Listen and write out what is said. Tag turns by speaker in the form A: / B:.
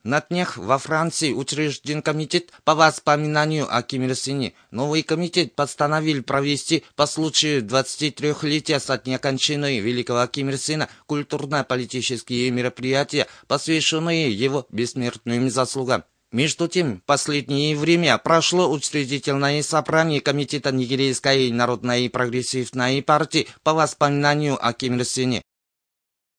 A: На днях во Франции учрежден комитет по воспоминанию о Ким Ир Сене. Новый комитет постановил провести по случаю 23-летия со дня кончины великого Ким Ир Сена культурно-политические мероприятия, посвященные его бессмертным заслугам. Между тем, в последнее время прошло учредительное собрание Комитета Нигерийской народной прогрессивной партии по воспоминанию о Ким Ир Сене.